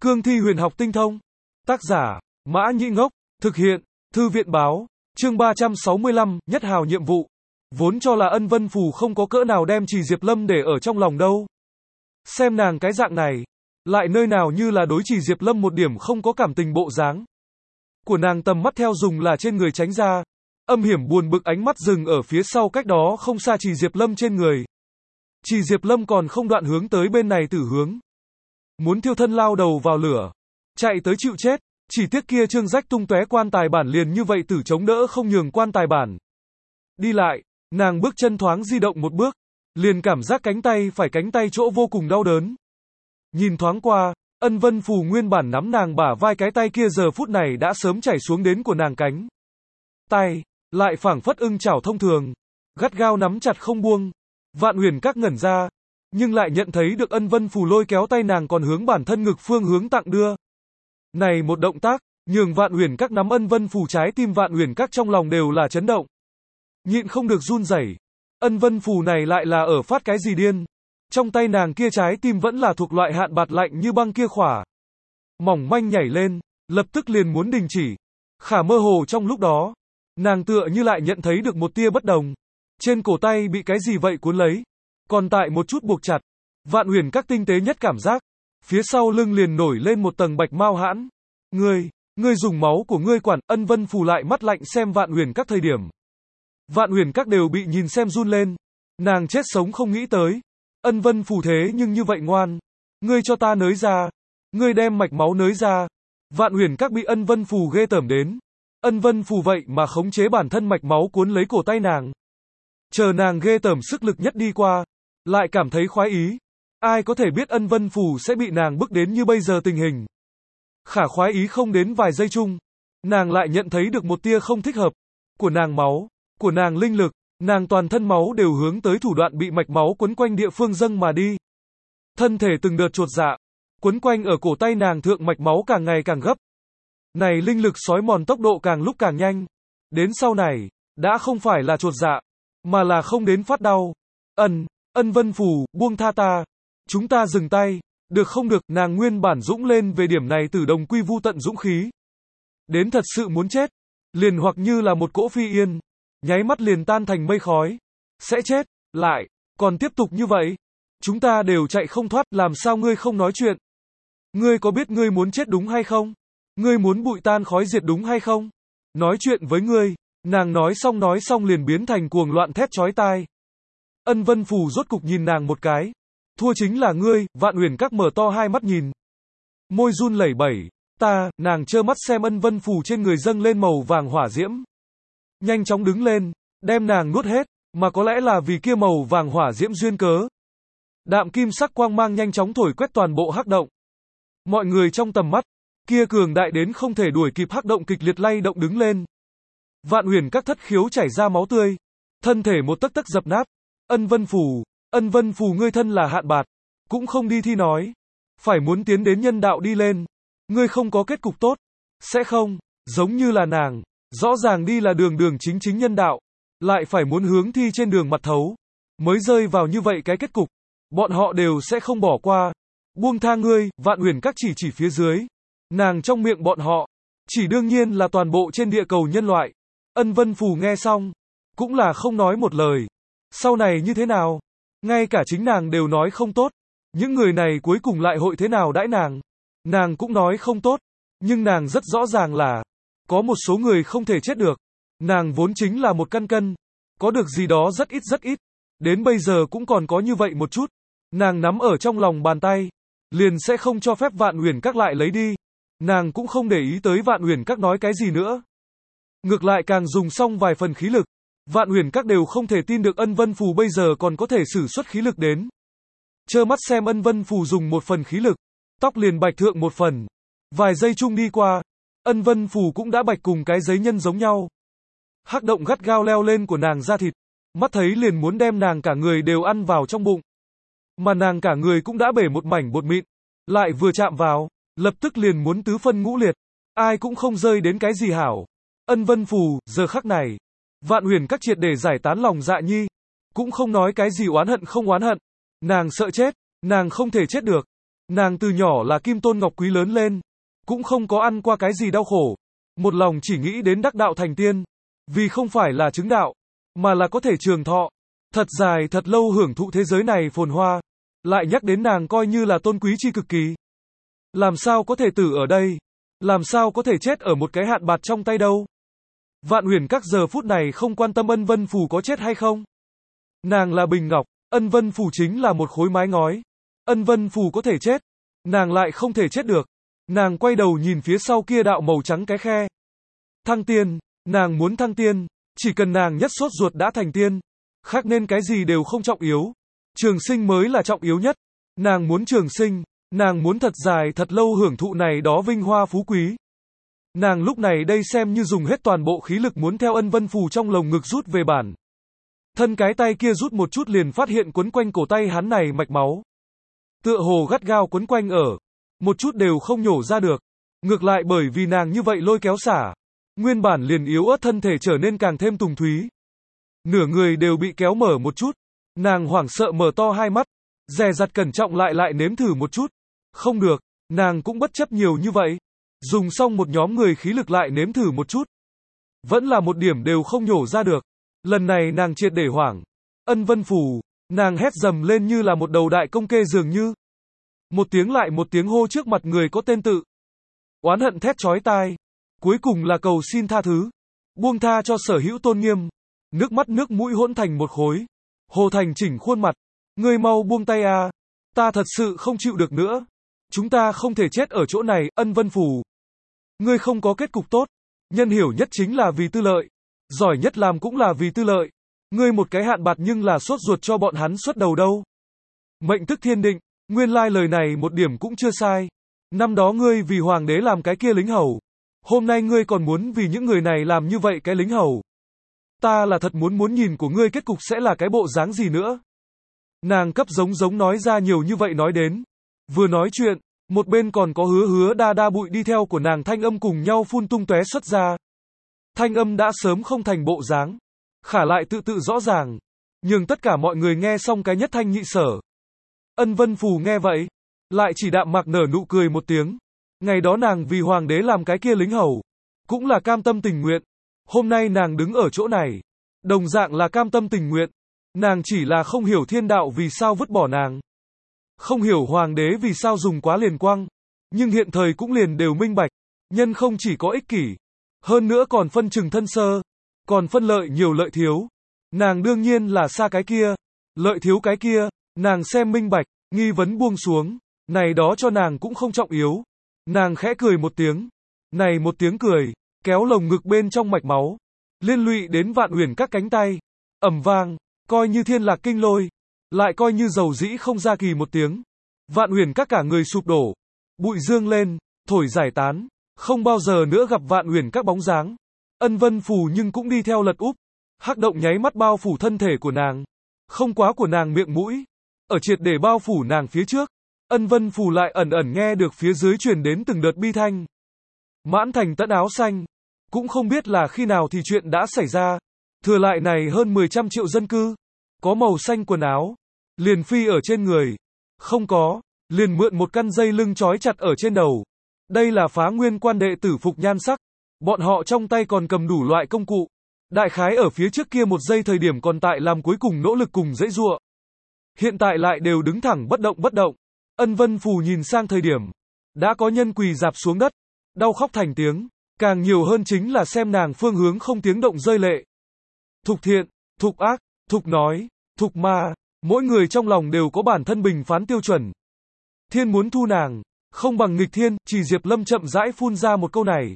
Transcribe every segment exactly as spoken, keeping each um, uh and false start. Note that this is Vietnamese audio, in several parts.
Cương thi huyền học tinh thông. Tác giả, Mã Nhĩ Ngốc. Thực hiện, Thư viện báo. Chương ba trăm sáu mươi lăm, Nhất Hào nhiệm vụ. Vốn cho là Ân Vân Phù không có cỡ nào đem Trì Diệp Lâm để ở trong lòng đâu. Xem nàng cái dạng này, lại nơi nào như là đối Trì Diệp Lâm một điểm không có cảm tình bộ dáng. Của nàng tầm mắt theo dùng là trên người tránh ra. Âm hiểm buồn bực ánh mắt dừng ở phía sau cách đó không xa Trì Diệp Lâm trên người. Trì Diệp Lâm còn không đoạn hướng tới bên này tử hướng. Muốn thiêu thân lao đầu vào lửa. Chạy tới chịu chết. Chỉ tiếc kia trương rách tung tóe quan tài bản liền như vậy tử chống đỡ không nhường quan tài bản. Đi lại, nàng bước chân thoáng di động một bước. Liền cảm giác cánh tay phải cánh tay chỗ vô cùng đau đớn. Nhìn thoáng qua, Ân Vân Phù nguyên bản nắm nàng bả vai cái tay kia giờ phút này đã sớm chảy xuống đến của nàng cánh. Tay, lại phảng phất ưng chảo thông thường. Gắt gao nắm chặt không buông. Vạn Huyền Các ngẩn ra, nhưng lại nhận thấy được Ân Vân Phù lôi kéo tay nàng còn hướng bản thân ngực phương hướng tặng đưa. Này một động tác, nhường Vạn Huyền Các nắm Ân Vân Phù trái tim Vạn Huyền Các trong lòng đều là chấn động. Nhịn không được run rẩy. Ân Vân Phù này lại là ở phát cái gì điên? Trong tay nàng kia trái tim vẫn là thuộc loại hạn bạt lạnh như băng kia khỏa. Mỏng manh nhảy lên, lập tức liền muốn đình chỉ. Khả mơ hồ trong lúc đó, nàng tựa như lại nhận thấy được một tia bất đồng. Trên cổ tay bị cái gì vậy cuốn lấy, còn tại một chút buộc chặt. Vạn Huyền Các tinh tế nhất cảm giác, phía sau lưng liền nổi lên một tầng bạch mau hãn. Ngươi, ngươi dùng máu của ngươi quản. Ân Vân Phù lại mắt lạnh xem Vạn Huyền Các thời điểm. Vạn Huyền Các đều bị nhìn xem run lên. Nàng chết sống không nghĩ tới. Ân Vân Phù thế nhưng như vậy ngoan. Ngươi cho ta nới ra. Ngươi đem mạch máu nới ra. Vạn Huyền Các bị Ân Vân Phù ghê tởm đến. Ân Vân Phù vậy mà khống chế bản thân mạch máu cuốn lấy cổ tay nàng. Chờ nàng ghê tởm sức lực nhất đi qua, lại cảm thấy khoái ý. Ai có thể biết Ân Vân Phù sẽ bị nàng bức đến như bây giờ tình hình. Khả khoái ý không đến vài giây chung, nàng lại nhận thấy được một tia không thích hợp. Của nàng máu, của nàng linh lực, nàng toàn thân máu đều hướng tới thủ đoạn bị mạch máu quấn quanh địa phương dâng mà đi. Thân thể từng đợt chột dạ, quấn quanh ở cổ tay nàng thượng mạch máu càng ngày càng gấp. Này linh lực sói mòn tốc độ càng lúc càng nhanh. Đến sau này, đã không phải là chột dạ, mà là không đến phát đau. Ân, Ân Vân Phù, buông tha ta. Chúng ta dừng tay. Được không được, nàng nguyên bản dũng lên về điểm này từ đồng quy vu tận dũng khí. Đến thật sự muốn chết. Liền hoặc như là một cỗ phi yên. Nháy mắt liền tan thành mây khói. Sẽ chết, lại, còn tiếp tục như vậy. Chúng ta đều chạy không thoát, làm sao ngươi không nói chuyện? Ngươi có biết ngươi muốn chết đúng hay không? Ngươi muốn bụi tan khói diệt đúng hay không? Nói chuyện với ngươi. Nàng nói xong nói xong liền biến thành cuồng loạn thét chói tai. Ân Vân Phù rốt cục nhìn nàng một cái. Thua chính là ngươi. Vạn Huyền Các mở to hai mắt nhìn. Môi run lẩy bẩy. Ta, nàng trơ mắt xem Ân Vân Phù trên người dâng lên màu vàng hỏa diễm. Nhanh chóng đứng lên, đem nàng nuốt hết, mà có lẽ là vì kia màu vàng hỏa diễm duyên cớ. Đạm kim sắc quang mang nhanh chóng thổi quét toàn bộ hắc động. Mọi người trong tầm mắt, kia cường đại đến không thể đuổi kịp hắc động kịch liệt lay động đứng lên. Vạn Huyền Các thất khiếu chảy ra máu tươi, thân thể một tấc tấc dập nát. Ân Vân Phù, Ân Vân Phù ngươi thân là hạn bạt, cũng không đi thi nói, phải muốn tiến đến nhân đạo đi lên, ngươi không có kết cục tốt, sẽ không, giống như là nàng, rõ ràng đi là đường đường chính chính nhân đạo, lại phải muốn hướng thi trên đường mặt thấu, mới rơi vào như vậy cái kết cục, bọn họ đều sẽ không bỏ qua. Buông tha ngươi. Vạn Huyền Các chỉ chỉ phía dưới, nàng trong miệng bọn họ, chỉ đương nhiên là toàn bộ trên địa cầu nhân loại. Ân Vân Phù nghe xong, cũng là không nói một lời. Sau này như thế nào? Ngay cả chính nàng đều nói không tốt. Những người này cuối cùng lại hội thế nào đãi nàng? Nàng cũng nói không tốt. Nhưng nàng rất rõ ràng là, có một số người không thể chết được. Nàng vốn chính là một căn cân. Có được gì đó rất ít rất ít. Đến bây giờ cũng còn có như vậy một chút. Nàng nắm ở trong lòng bàn tay. Liền sẽ không cho phép Vạn Huyền Các lại lấy đi. Nàng cũng không để ý tới Vạn Huyền Các nói cái gì nữa. Ngược lại càng dùng xong vài phần khí lực. Vạn Huyền Các đều không thể tin được Ân Vân Phù bây giờ còn có thể sử xuất khí lực đến. Trơ mắt xem Ân Vân Phù dùng một phần khí lực, tóc liền bạch thượng một phần. Vài giây chung đi qua, Ân Vân Phù cũng đã bạch cùng cái giấy nhân giống nhau. Hắc động gắt gao leo lên của nàng da thịt, mắt thấy liền muốn đem nàng cả người đều ăn vào trong bụng. Mà nàng cả người cũng đã bể một mảnh bột mịn, lại vừa chạm vào, lập tức liền muốn tứ phân ngũ liệt, ai cũng không rơi đến cái gì hảo. Ân Vân Phù, giờ khắc này, Vạn Huyền Các triệt để giải tán lòng dạ nhi, cũng không nói cái gì oán hận không oán hận, nàng sợ chết, nàng không thể chết được. Nàng từ nhỏ là kim tôn ngọc quý lớn lên, cũng không có ăn qua cái gì đau khổ. Một lòng chỉ nghĩ đến đắc đạo thành tiên. Vì không phải là chứng đạo, mà là có thể trường thọ. Thật dài thật lâu hưởng thụ thế giới này phồn hoa. Lại nhắc đến nàng coi như là tôn quý chi cực kỳ. Làm sao có thể tử ở đây? Làm sao có thể chết ở một cái hạn bạt trong tay đâu? Vạn Huyền các giờ phút này không quan tâm Ân Vân Phù có chết hay không. Nàng là bình ngọc, Ân Vân Phù chính là một khối mái ngói. Ân Vân Phù có thể chết, nàng lại không thể chết được. Nàng quay đầu nhìn phía sau kia đạo màu trắng cái khe. Thăng tiên, nàng muốn thăng tiên, chỉ cần nàng nhất sốt ruột đã thành tiên. Khác nên cái gì đều không trọng yếu. Trường sinh mới là trọng yếu nhất. Nàng muốn trường sinh, nàng muốn thật dài thật lâu hưởng thụ này đó vinh hoa phú quý. Nàng lúc này đây xem như dùng hết toàn bộ khí lực muốn theo Ân Vân Phù trong lồng ngực rút về bản. Thân cái tay kia rút một chút liền phát hiện quấn quanh cổ tay hắn này mạch máu. Tựa hồ gắt gao quấn quanh ở. Một chút đều không nhổ ra được. Ngược lại bởi vì nàng như vậy lôi kéo xả. Nguyên bản liền yếu ớt thân thể trở nên càng thêm tùng thúy. Nửa người đều bị kéo mở một chút. Nàng hoảng sợ mở to hai mắt. Dè dặt cẩn trọng lại lại nếm thử một chút. Không được, nàng cũng bất chấp nhiều như vậy. Dùng xong một nhóm người khí lực lại nếm thử một chút. Vẫn là một điểm đều không nhổ ra được. Lần này nàng triệt để hoảng. Ân Vân Phù, nàng hét dầm lên như là một đầu đại công kê dường như. Một tiếng lại một tiếng hô trước mặt người có tên tự. Oán hận thét chói tai. Cuối cùng là cầu xin tha thứ. Buông tha cho sở hữu tôn nghiêm. Nước mắt nước mũi hỗn thành một khối. Hồ Thành chỉnh khuôn mặt. Ngươi mau buông tay à. Ta thật sự không chịu được nữa. Chúng ta không thể chết ở chỗ này, Ân Vân Phù. Ngươi không có kết cục tốt. Nhân hiểu nhất chính là vì tư lợi. Giỏi nhất làm cũng là vì tư lợi. Ngươi một cái hạn bạt nhưng là sốt ruột cho bọn hắn xuất đầu đâu. Mệnh tức thiên định. Nguyên lai lời này một điểm cũng chưa sai. Năm đó ngươi vì hoàng đế làm cái kia lính hầu. Hôm nay ngươi còn muốn vì những người này làm như vậy cái lính hầu. Ta là thật muốn muốn nhìn của ngươi kết cục sẽ là cái bộ dáng gì nữa. Nàng cấp giống giống nói ra nhiều như vậy nói đến. Vừa nói chuyện, một bên còn có hứa hứa đa đa bụi đi theo của nàng thanh âm cùng nhau phun tung tóe xuất ra. Thanh âm đã sớm không thành bộ dáng. Khả lại tự tự rõ ràng. Nhưng tất cả mọi người nghe xong cái nhất thanh nhị sở. Ân Vân Phù nghe vậy. Lại chỉ đạm mạc nở nụ cười một tiếng. Ngày đó nàng vì hoàng đế làm cái kia lính hầu. Cũng là cam tâm tình nguyện. Hôm nay nàng đứng ở chỗ này. Đồng dạng là cam tâm tình nguyện. Nàng chỉ là không hiểu thiên đạo vì sao vứt bỏ nàng. Không hiểu hoàng đế vì sao dùng quá liền quang. Nhưng hiện thời cũng liền đều minh bạch. Nhân không chỉ có ích kỷ. Hơn nữa còn phân chừng thân sơ. Còn phân lợi nhiều lợi thiếu. Nàng đương nhiên là xa cái kia. Lợi thiếu cái kia. Nàng xem minh bạch. Nghi vấn buông xuống. Này đó cho nàng cũng không trọng yếu. Nàng khẽ cười một tiếng. Này một tiếng cười. Kéo lồng ngực bên trong mạch máu. Liên lụy đến Vạn Huyền các cánh tay. Ầm vang. Coi như thiên lạc kinh lôi. Lại coi như dầu dĩ không ra kỳ một tiếng. Vạn Huyền các cả người sụp đổ. Bụi dương lên. Thổi giải tán. Không bao giờ nữa gặp Vạn Huyền các bóng dáng. Ân Vân Phù nhưng cũng đi theo lật úp. Hắc động nháy mắt bao phủ thân thể của nàng. Không quá của nàng miệng mũi. Ở triệt để bao phủ nàng phía trước. Ân Vân Phù lại ẩn ẩn nghe được phía dưới truyền đến từng đợt bi thanh. Mãn thành tẫn áo xanh. Cũng không biết là khi nào thì chuyện đã xảy ra. Thừa lại này hơn mười trăm triệu dân cư. Có màu xanh quần áo. Liền phi ở trên người. Không có. Liền mượn một căn dây lưng trói chặt ở trên đầu. Đây là Phá Nguyên quan đệ tử phục nhan sắc. Bọn họ trong tay còn cầm đủ loại công cụ. Đại khái ở phía trước kia một giây thời điểm còn tại làm cuối cùng nỗ lực cùng dãy giụa. Hiện tại lại đều đứng thẳng bất động bất động. Ân Vân Phù nhìn sang thời điểm. Đã có nhân quỳ dạp xuống đất. Đau khóc thành tiếng. Càng nhiều hơn chính là xem nàng phương hướng không tiếng động rơi lệ. Thục thiện, thục ác, thục nói, thục ma. Mỗi người trong lòng đều có bản thân bình phán tiêu chuẩn. Thiên muốn thu nàng. Không bằng nghịch thiên, chỉ Diệp Lâm chậm rãi phun ra một câu này.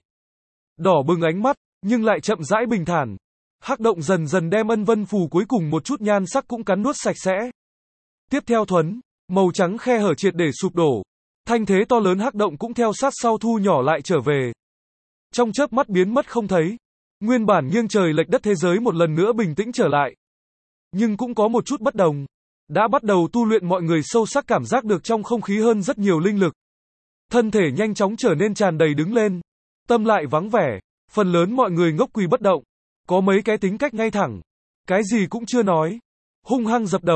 Đỏ bừng ánh mắt, nhưng lại chậm rãi bình thản. Hắc động dần dần đem Ân Vân Phù cuối cùng một chút nhan sắc cũng cắn nuốt sạch sẽ. Tiếp theo thuấn, màu trắng khe hở triệt để sụp đổ. Thanh thế to lớn hắc động cũng theo sát sau thu nhỏ lại trở về. Trong chớp mắt biến mất không thấy. Nguyên bản nghiêng trời lệch đất thế giới một lần nữa bình tĩnh trở lại. Nhưng cũng có một chút bất đồng. Đã bắt đầu tu luyện mọi người sâu sắc cảm giác được trong không khí hơn rất nhiều linh lực. Thân thể nhanh chóng trở nên tràn đầy đứng lên. Tâm lại vắng vẻ. Phần lớn mọi người ngốc quỳ bất động. Có mấy cái tính cách ngay thẳng. Cái gì cũng chưa nói. Hung hăng dập đầu.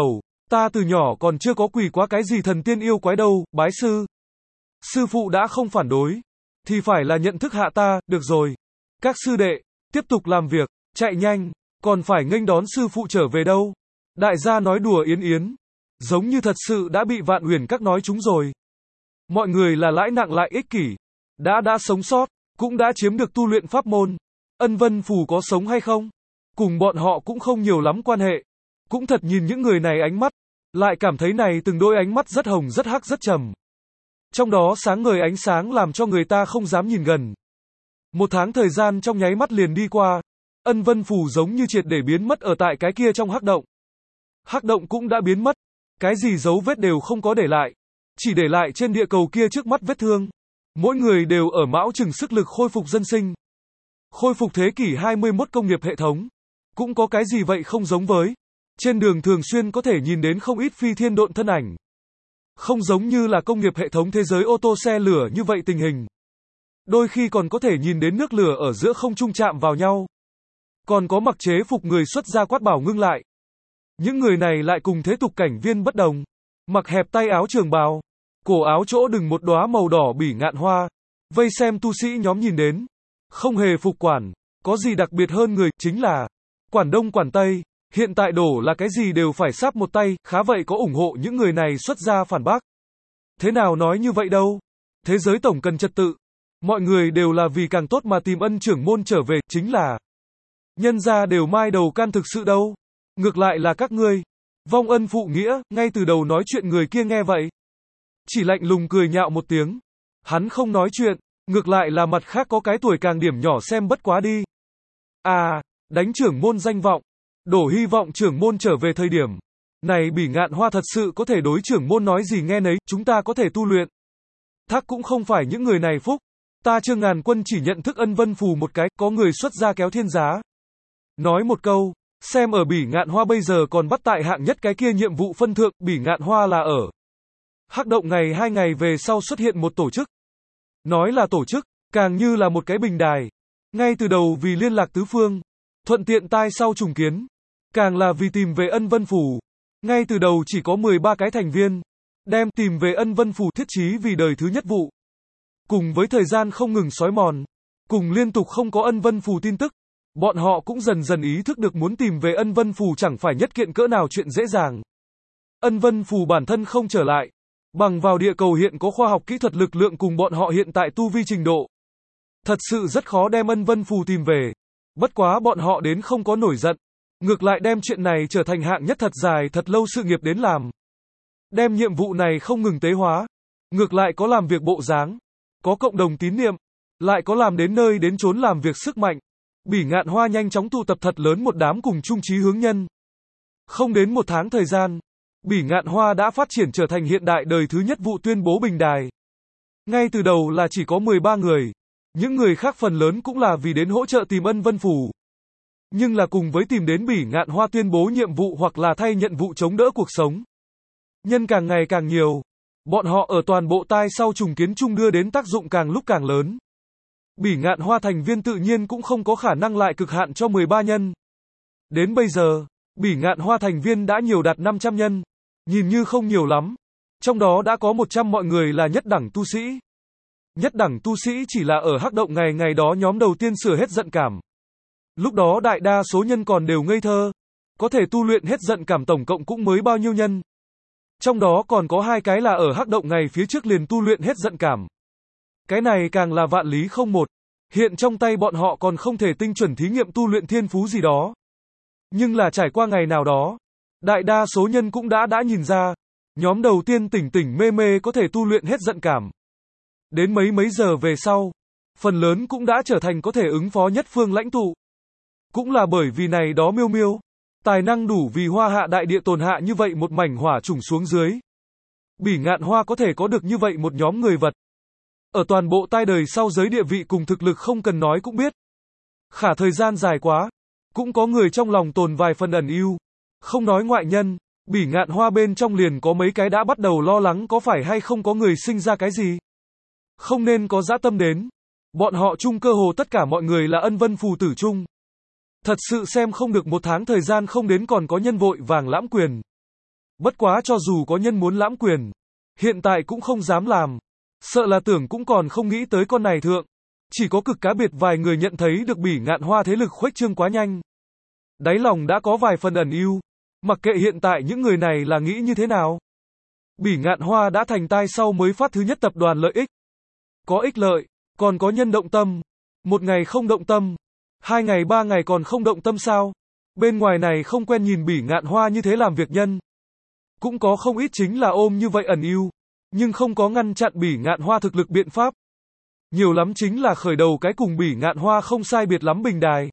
Ta từ nhỏ còn chưa có quỳ quá cái gì thần tiên yêu quái đâu, bái sư. Sư phụ đã không phản đối, thì phải là nhận thức hạ ta, được rồi. Các sư đệ, tiếp tục làm việc, chạy nhanh, còn phải nghênh đón sư phụ trở về đâu. Đại gia nói đùa yến yến, giống như thật sự đã bị Vạn Huyền Các nói chúng rồi. Mọi người là lãi nặng lại ích kỷ, đã đã sống sót, cũng đã chiếm được tu luyện pháp môn. Ân Vân Phù có sống hay không? Cùng bọn họ cũng không nhiều lắm quan hệ. Cũng thật nhìn những người này ánh mắt, lại cảm thấy này từng đôi ánh mắt rất hồng rất hắc rất trầm. Trong đó sáng ngời ánh sáng làm cho người ta không dám nhìn gần. Một tháng thời gian trong nháy mắt liền đi qua, Ân Vân Phù giống như triệt để biến mất ở tại cái kia trong hắc động. Hắc động cũng đã biến mất, cái gì dấu vết đều không có để lại, chỉ để lại trên địa cầu kia trước mắt vết thương. Mỗi người đều ở mão chừng sức lực khôi phục dân sinh. Khôi phục thế kỷ hai mươi mốt công nghiệp hệ thống. Cũng có cái gì vậy không giống với. Trên đường thường xuyên có thể nhìn đến không ít phi thiên độn thân ảnh. Không giống như là công nghiệp hệ thống thế giới ô tô xe lửa như vậy tình hình. Đôi khi còn có thể nhìn đến nước lửa ở giữa không trung chạm vào nhau. Còn có mặc chế phục người xuất ra quát bảo ngưng lại. Những người này lại cùng thế tục cảnh viên bất đồng. Mặc hẹp tay áo trường bào, cổ áo chỗ đừng một đóa màu đỏ bỉ ngạn hoa. Vây xem tu sĩ nhóm nhìn đến. Không hề phục quản, có gì đặc biệt hơn người, chính là quản đông quản tây. Hiện tại đổ là cái gì đều phải sáp một tay, khá vậy có ủng hộ những người này xuất ra phản bác. Thế nào nói như vậy đâu? Thế giới tổng cần trật tự. Mọi người đều là vì càng tốt mà tìm ân trưởng môn trở về, chính là nhân gia đều mai đầu can thực sự đâu. Ngược lại là các ngươi, vong ân phụ nghĩa, ngay từ đầu nói chuyện người kia nghe vậy. Chỉ lạnh lùng cười nhạo một tiếng. Hắn không nói chuyện, ngược lại là mặt khác có cái tuổi càng điểm nhỏ xem bất quá đi. À, đánh trưởng môn danh vọng. Đổ hy vọng trưởng môn trở về thời điểm này bỉ ngạn hoa thật sự có thể đối trưởng môn nói gì nghe nấy, chúng ta có thể tu luyện. Thác cũng không phải những người này phúc. Ta Trương Ngàn Quân chỉ nhận thức Ân Vân Phù một cái, có người xuất ra kéo thiên giá. Nói một câu, xem ở bỉ ngạn hoa bây giờ còn bắt tại hạng nhất cái kia nhiệm vụ phân thượng, bỉ ngạn hoa là ở hắc động ngày hai ngày về sau xuất hiện một tổ chức. Nói là tổ chức, càng như là một cái bình đài. Ngay từ đầu vì liên lạc tứ phương, thuận tiện tai sau trùng kiến. Càng là vì tìm về Ân Vân Phù. Ngay từ đầu chỉ có mười ba cái thành viên. Đem tìm về Ân Vân Phù thiết chí vì đời thứ nhất vụ. Cùng với thời gian không ngừng xói mòn. Cùng liên tục không có Ân Vân Phù tin tức. Bọn họ cũng dần dần ý thức được muốn tìm về Ân Vân Phù chẳng phải nhất kiện cỡ nào chuyện dễ dàng. Ân Vân Phù bản thân không trở lại. Bằng vào địa cầu hiện có khoa học kỹ thuật lực lượng cùng bọn họ hiện tại tu vi trình độ. Thật sự rất khó đem Ân Vân Phù tìm về. Bất quá bọn họ đến không có nổi giận. Ngược lại đem chuyện này trở thành hạng nhất thật dài thật lâu sự nghiệp đến làm. Đem nhiệm vụ này không ngừng tế hóa. Ngược lại có làm việc bộ dáng. Có cộng đồng tín niệm. Lại có làm đến nơi đến chốn làm việc sức mạnh. Bỉ ngạn hoa nhanh chóng tụ tập thật lớn một đám cùng chung chí hướng nhân. Không đến một tháng thời gian. Bỉ ngạn hoa đã phát triển trở thành hiện đại đời thứ nhất vụ tuyên bố bình đài. Ngay từ đầu là chỉ có mười ba người. Những người khác phần lớn cũng là vì đến hỗ trợ tìm Ân Vân Phù. Nhưng là cùng với tìm đến bỉ ngạn hoa tuyên bố nhiệm vụ hoặc là thay nhận vụ chống đỡ cuộc sống. Nhân càng ngày càng nhiều. Bọn họ ở toàn bộ tai sau trùng kiến chung đưa đến tác dụng càng lúc càng lớn. Bỉ ngạn hoa thành viên tự nhiên cũng không có khả năng lại cực hạn cho mười ba nhân. Đến bây giờ, bỉ ngạn hoa thành viên đã nhiều đạt năm trăm nhân. Nhìn như không nhiều lắm. Trong đó đã có một trăm mọi người là nhất đẳng tu sĩ. Nhất đẳng tu sĩ chỉ là ở hắc động ngày ngày đó nhóm đầu tiên sửa hết giận cảm. Lúc đó đại đa số nhân còn đều ngây thơ. Có thể tu luyện hết giận cảm tổng cộng cũng mới bao nhiêu nhân. Trong đó còn có hai cái là ở hắc động ngày phía trước liền tu luyện hết giận cảm. Cái này càng là vạn lý không một. Hiện trong tay bọn họ còn không thể tinh chuẩn thí nghiệm tu luyện thiên phú gì đó. Nhưng là trải qua ngày nào đó, đại đa số nhân cũng đã đã nhìn ra. Nhóm đầu tiên tỉnh tỉnh mê mê có thể tu luyện hết giận cảm. Đến mấy mấy giờ về sau, phần lớn cũng đã trở thành có thể ứng phó nhất phương lãnh tụ. Cũng là bởi vì này đó miêu miêu, tài năng đủ vì hoa hạ đại địa tồn hạ như vậy một mảnh hỏa trùng xuống dưới. Bỉ ngạn hoa có thể có được như vậy một nhóm người vật. Ở toàn bộ tai đời sau giới địa vị cùng thực lực không cần nói cũng biết. Khả thời gian dài quá, cũng có người trong lòng tồn vài phần ẩn ưu. Không nói ngoại nhân, bỉ ngạn hoa bên trong liền có mấy cái đã bắt đầu lo lắng có phải hay không có người sinh ra cái gì. Không nên có dã tâm đến. Bọn họ chung cơ hồ tất cả mọi người là Ân Vân Phù tử chung. Thật sự xem không được một tháng thời gian không đến còn có nhân vội vàng lãm quyền. Bất quá cho dù có nhân muốn lãm quyền, hiện tại cũng không dám làm. Sợ là tưởng cũng còn không nghĩ tới con này thượng. Chỉ có cực cá biệt vài người nhận thấy được Bỉ Ngạn Hoa thế lực khuếch trương quá nhanh. Đáy lòng đã có vài phần ẩn ưu. Mặc kệ hiện tại những người này là nghĩ như thế nào. Bỉ Ngạn Hoa đã thành tai sau mới phát thứ nhất tập đoàn lợi ích. Có ích lợi, còn có nhân động tâm. Một ngày không động tâm, hai ngày ba ngày còn không động tâm sao? Bên ngoài này không quen nhìn Bỉ Ngạn Hoa như thế làm việc nhân. Cũng có không ít chính là ôm như vậy ẩn ưu, nhưng không có ngăn chặn Bỉ Ngạn Hoa thực lực biện pháp. Nhiều lắm chính là khởi đầu cái cùng Bỉ Ngạn Hoa không sai biệt lắm bình đài.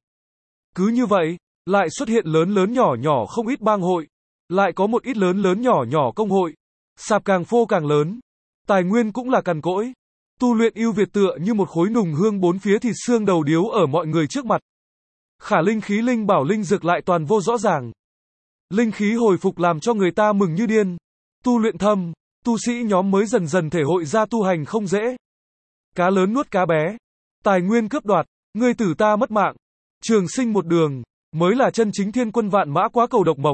Cứ như vậy, lại xuất hiện lớn lớn nhỏ nhỏ không ít bang hội, lại có một ít lớn lớn nhỏ nhỏ công hội. Sạp càng phô càng lớn, tài nguyên cũng là cằn cỗi. Tu luyện ưu việt tựa như một khối nùng hương bốn phía thịt xương đầu điếu ở mọi người trước mặt. Khả linh khí linh bảo linh dược lại toàn vô rõ ràng. Linh khí hồi phục làm cho người ta mừng như điên. Tu luyện thâm, tu sĩ nhóm mới dần dần thể hội ra tu hành không dễ. Cá lớn nuốt cá bé, tài nguyên cướp đoạt, ngươi tử ta mất mạng. Trường sinh một đường, mới là chân chính thiên quân vạn mã quá cầu độc mộc.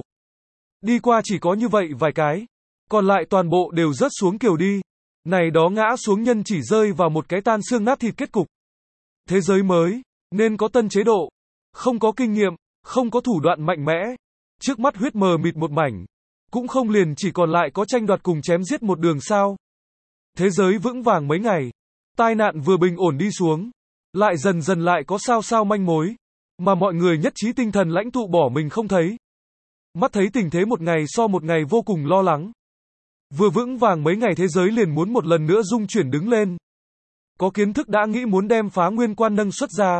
Đi qua chỉ có như vậy vài cái, còn lại toàn bộ đều rớt xuống kiểu đi. Này đó ngã xuống nhân chỉ rơi vào một cái tan xương nát thịt kết cục. Thế giới mới, nên có tân chế độ. Không có kinh nghiệm, không có thủ đoạn mạnh mẽ. Trước mắt huyết mờ mịt một mảnh. Cũng không liền chỉ còn lại có tranh đoạt cùng chém giết một đường sao. Thế giới vững vàng mấy ngày. Tai nạn vừa bình ổn đi xuống. Lại dần dần lại có sao sao manh mối. Mà mọi người nhất trí tinh thần lãnh tụ bỏ mình không thấy. Mắt thấy tình thế một ngày so một ngày vô cùng lo lắng. Vừa vững vàng mấy ngày thế giới liền muốn một lần nữa dung chuyển đứng lên. Có kiến thức đã nghĩ muốn đem Phá Nguyên Quan nâng xuất ra.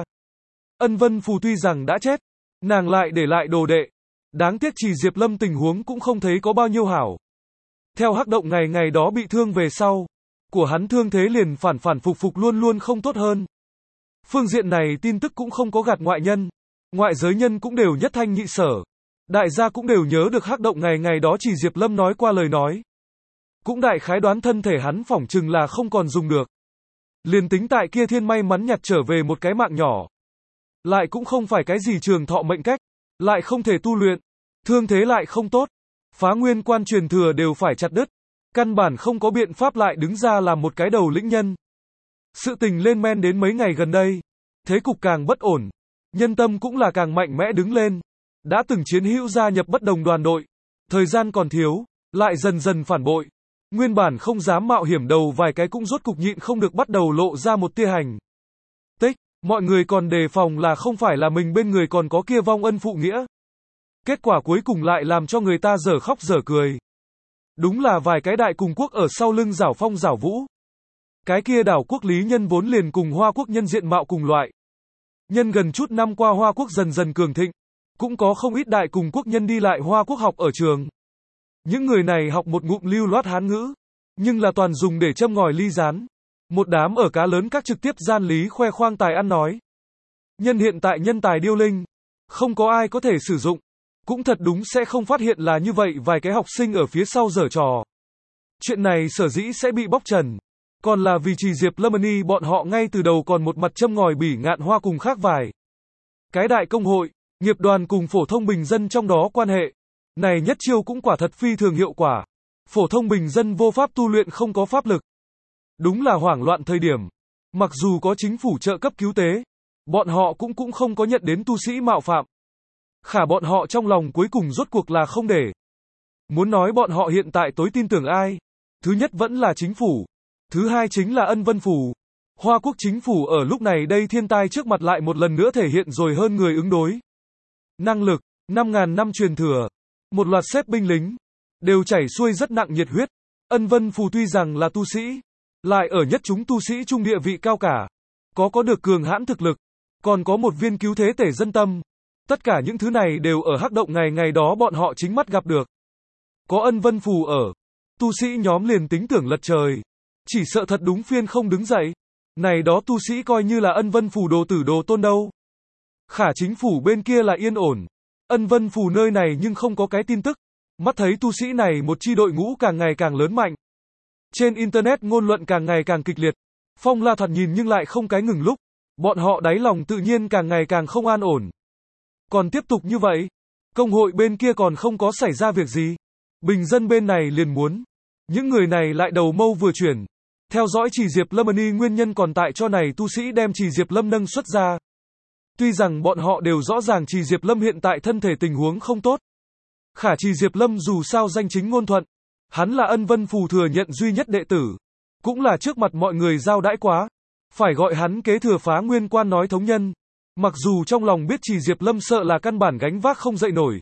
Ân Vân Phù tuy rằng đã chết, nàng lại để lại đồ đệ. Đáng tiếc Trì Diệp Lâm tình huống cũng không thấy có bao nhiêu hảo. Theo Hắc Động ngày ngày đó bị thương về sau, của hắn thương thế liền phản phản phục phục luôn luôn không tốt hơn. Phương diện này tin tức cũng không có gạt ngoại nhân. Ngoại giới nhân cũng đều nhất thanh nhị sở. Đại gia cũng đều nhớ được Hắc Động ngày ngày đó Trì Diệp Lâm nói qua lời nói. Cũng đại khái đoán thân thể hắn phỏng chừng là không còn dùng được. Liền tính tại kia thiên may mắn nhặt trở về một cái mạng nhỏ. Lại cũng không phải cái gì trường thọ mệnh cách. Lại không thể tu luyện. Thương thế lại không tốt. Phá Nguyên Quan truyền thừa đều phải chặt đứt. Căn bản không có biện pháp lại đứng ra làm một cái đầu lĩnh nhân. Sự tình lên men đến mấy ngày gần đây. Thế cục càng bất ổn. Nhân tâm cũng là càng mạnh mẽ đứng lên. Đã từng chiến hữu gia nhập bất đồng đoàn đội. Thời gian còn thiếu. Lại dần dần phản bội. Nguyên bản không dám mạo hiểm đầu vài cái cũng rốt cục nhịn không được bắt đầu lộ ra một tia hành. Tích, mọi người còn đề phòng là không phải là mình bên người còn có kia vong ân phụ nghĩa. Kết quả cuối cùng lại làm cho người ta dở khóc dở cười. Đúng là vài cái đại cùng quốc ở sau lưng giảo phong giảo vũ. Cái kia đảo quốc lý nhân vốn liền cùng Hoa quốc nhân diện mạo cùng loại. Nhân gần chút năm qua Hoa quốc dần dần cường thịnh. Cũng có không ít đại cùng quốc nhân đi lại Hoa quốc học ở trường. Những người này học một ngụm lưu loát Hán ngữ, nhưng là toàn dùng để châm ngòi ly gián. Một đám ở cá lớn các trực tiếp gian lý khoe khoang tài ăn nói. Nhân hiện tại nhân tài điêu linh, không có ai có thể sử dụng. Cũng thật đúng sẽ không phát hiện là như vậy vài cái học sinh ở phía sau giở trò. Chuyện này sở dĩ sẽ bị bóc trần. Còn là vì Trì Diệp Lâm Ni bọn họ ngay từ đầu còn một mặt châm ngòi Bỉ Ngạn Hoa cùng khác vài. Cái đại công hội, nghiệp đoàn cùng phổ thông bình dân trong đó quan hệ. Này nhất chiêu cũng quả thật phi thường hiệu quả. Phổ thông bình dân vô pháp tu luyện không có pháp lực. Đúng là hoảng loạn thời điểm. Mặc dù có chính phủ trợ cấp cứu tế, bọn họ cũng cũng không có nhận đến tu sĩ mạo phạm. Khả bọn họ trong lòng cuối cùng rốt cuộc là không để. Muốn nói bọn họ hiện tại tối tin tưởng ai? Thứ nhất vẫn là chính phủ. Thứ hai chính là Ân Vân Phù. Hoa quốc chính phủ ở lúc này đây thiên tai trước mặt lại một lần nữa thể hiện rồi hơn người ứng đối. Năng lực, năm ngàn năm truyền thừa. Một loạt xếp binh lính. Đều chảy xuôi rất nặng nhiệt huyết. Ân Vân Phù tuy rằng là tu sĩ. Lại ở nhất chúng tu sĩ trung địa vị cao cả. Có có được cường hãn thực lực. Còn có một viên cứu thế tể dân tâm. Tất cả những thứ này đều ở Hắc Động ngày ngày đó bọn họ chính mắt gặp được. Có Ân Vân Phù ở. Tu sĩ nhóm liền tính tưởng lật trời. Chỉ sợ thật đúng phiên không đứng dậy. Này đó tu sĩ coi như là Ân Vân Phù đồ tử đồ tôn đâu. Khả chính phủ bên kia là yên ổn. Ân Vân Phù nơi này nhưng không có cái tin tức. Mắt thấy tu sĩ này một chi đội ngũ càng ngày càng lớn mạnh. Trên Internet ngôn luận càng ngày càng kịch liệt. Phong La thoạt nhìn nhưng lại không cái ngừng lúc. Bọn họ đáy lòng tự nhiên càng ngày càng không an ổn. Còn tiếp tục như vậy, công hội bên kia còn không có xảy ra việc gì. Bình dân bên này liền muốn. Những người này lại đầu mâu vừa chuyển. Theo dõi Trì Diệp Lâm y nguyên nhân còn tại cho này tu sĩ đem Trì Diệp Lâm nâng xuất ra. Tuy rằng bọn họ đều rõ ràng Trì Diệp Lâm hiện tại thân thể tình huống không tốt. Khả Trì Diệp Lâm dù sao danh chính ngôn thuận. Hắn là Ân Vân Phù thừa nhận duy nhất đệ tử. Cũng là trước mặt mọi người giao đãi quá. Phải gọi hắn kế thừa Phá Nguyên Quan nói thống nhân. Mặc dù trong lòng biết Trì Diệp Lâm sợ là căn bản gánh vác không dậy nổi.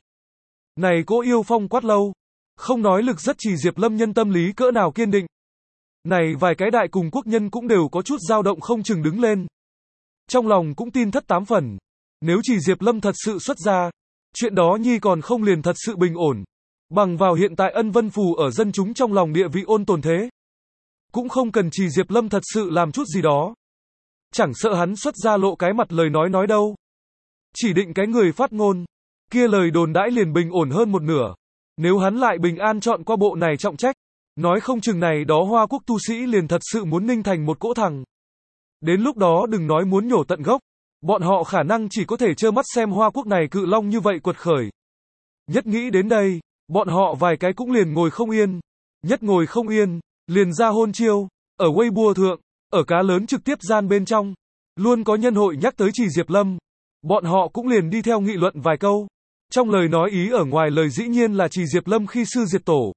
Này Cố Yêu Phong quát lâu. Không nói lực rất Trì Diệp Lâm nhân tâm lý cỡ nào kiên định. Này vài cái đại cùng quốc nhân cũng đều có chút dao động không chừng đứng lên. Trong lòng cũng tin thất tám phần. Nếu Trì Diệp Lâm thật sự xuất ra, chuyện đó nhi còn không liền thật sự bình ổn. Bằng vào hiện tại Ân Vân Phù ở dân chúng trong lòng địa vị ôn tồn thế. Cũng không cần Trì Diệp Lâm thật sự làm chút gì đó. Chẳng sợ hắn xuất ra lộ cái mặt lời nói nói đâu. Chỉ định cái người phát ngôn. Kia lời đồn đãi liền bình ổn hơn một nửa. Nếu hắn lại bình an chọn qua bộ này trọng trách. Nói không chừng này đó Hoa Quốc tu sĩ liền thật sự muốn ninh thành một cỗ thằng. Đến lúc đó đừng nói muốn nhổ tận gốc. Bọn họ khả năng chỉ có thể trơ mắt xem Hoa Quốc này cự long như vậy quật khởi. Nhất nghĩ đến đây, bọn họ vài cái cũng liền ngồi không yên. Nhất ngồi không yên, liền ra hôn chiêu. Ở Weibo thượng, ở cá lớn trực tiếp gian bên trong. Luôn có nhân hội nhắc tới Trì Diệp Lâm. Bọn họ cũng liền đi theo nghị luận vài câu. Trong lời nói ý ở ngoài lời dĩ nhiên là Trì Diệp Lâm khi sư diệt tổ.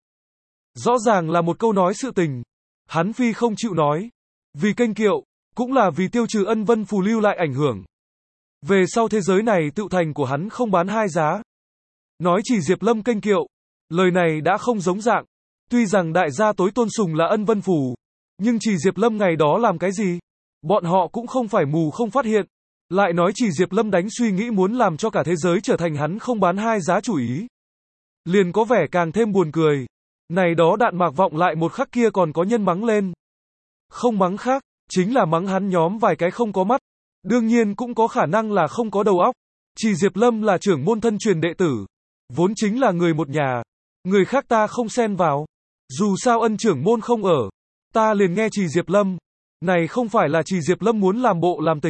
Rõ ràng là một câu nói sự tình. Hắn phi không chịu nói. Vì kênh kiệu, cũng là vì tiêu trừ Ân Vân Phù lưu lại ảnh hưởng. Về sau thế giới này tự thành của hắn không bán hai giá. Nói Trì Diệp Lâm kênh kiệu. Lời này đã không giống dạng. Tuy rằng đại gia tối tôn sùng là Ân Vân Phù. Nhưng Trì Diệp Lâm ngày đó làm cái gì? Bọn họ cũng không phải mù không phát hiện. Lại nói Trì Diệp Lâm đánh suy nghĩ muốn làm cho cả thế giới trở thành hắn không bán hai giá chủ ý. Liền có vẻ càng thêm buồn cười. Này đó Đạn Mạc Vọng lại một khắc kia còn có nhân mắng lên. Không mắng khác, chính là mắng hắn nhóm vài cái không có mắt. Đương nhiên cũng có khả năng là không có đầu óc. Trì Diệp Lâm là trưởng môn thân truyền đệ tử. Vốn chính là người một nhà. Người khác ta không xen vào. Dù sao Ân trưởng môn không ở. Ta liền nghe Trì Diệp Lâm. Này không phải là Trì Diệp Lâm muốn làm bộ làm tịch.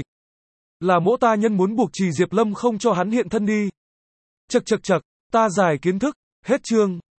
Là mỗ ta nhân muốn buộc Trì Diệp Lâm không cho hắn hiện thân đi. Chậc chậc chậc, ta giải kiến thức, hết chương.